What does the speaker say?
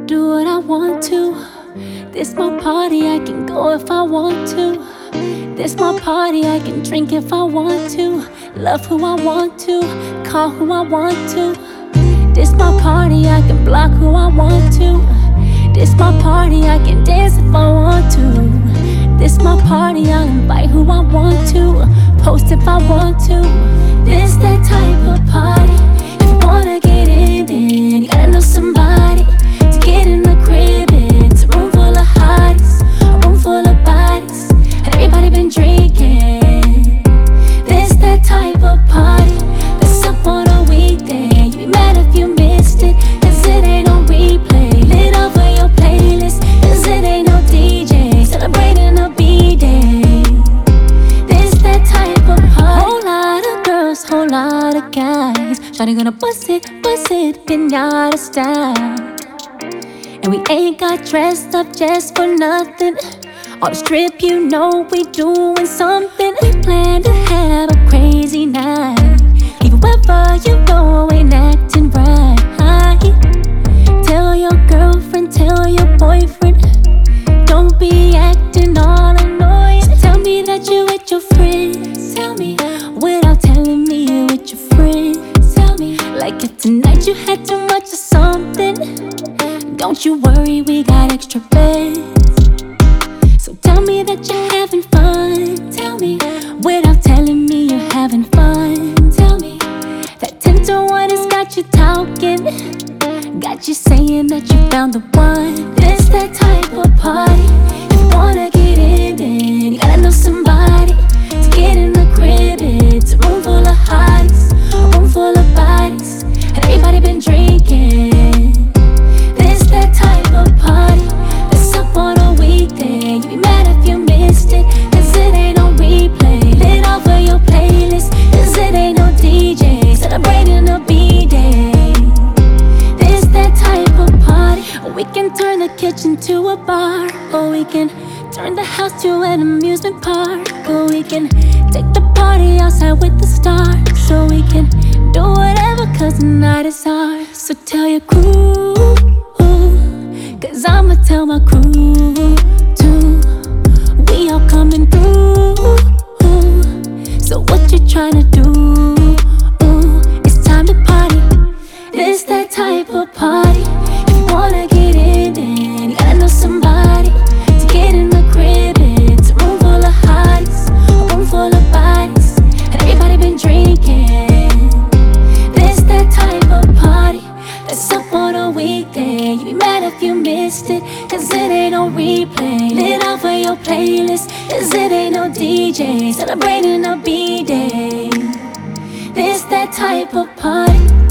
do what I want to. This my party, I can go if I want to. This my party, I can drink if I want to. Love who I want to, call who I want to. This my party, I can block who I want to. This my party, I can dance if I want to. This my party, I'll invite who I want to. Post if I want to. This that type of party. If you wanna get in, then you gotta know somebody to get in the crib. It's a room full of hotties, a room full of bodies, and everybody been drinking. This that type of party that's up on a weekday. You be mad if you missed it, cause it ain't on replay. Lit over your playlist, cause it ain't no DJ celebrating a B-day. This that type of party. Whole lot of girls, whole lot of guys. Shawty gonna bust it, pinata style. And we ain't got dressed up just for nothing. On the strip, you know we doing something. We plan to have a crazy night. Even wherever you go, ain't acting right. Tell your girlfriend, tell your boyfriend, don't be acting all annoying. So tell me that you with your friends. Tell me without telling me you with your friends. Tell me like if tonight you had too much of something. Don't you worry, we got extra beds. So tell me that you're having fun. Tell me without telling me you're having fun. Tell me that 10 to 1 has got you talking, got you saying that you found the one. This that type of party. If you wanna get in, then you gotta know somebody to get in the crib. It's a room full of hotties, a room full of bodies, and everybody been drinking. This that type of party that's up on a weekday. You be mad if you missed it, cause it ain't on replay. Lit over your playlist, cause it ain't no DJ celebrating a B-day. This that type of party. We can turn the kitchen to a bar, or we can turn the house to an amusement park, or we can take the party outside with the stars. So we can do whatever, cause the night is ours. So tell your crew, cause I'ma tell my crew too. We all coming through. So what you tryna do? It's time to party. This that type of party. If you wanna get in, then you gotta know somebody to get in the crib. It's a room full of hotties, a room full of bodies, and everybody been drinking. This that type of party that's up on a weekday. You be mad if you missed it, cause it ain't on replay. Lit over your playlist, cause it ain't no DJ celebrating a B-day. This that type of party.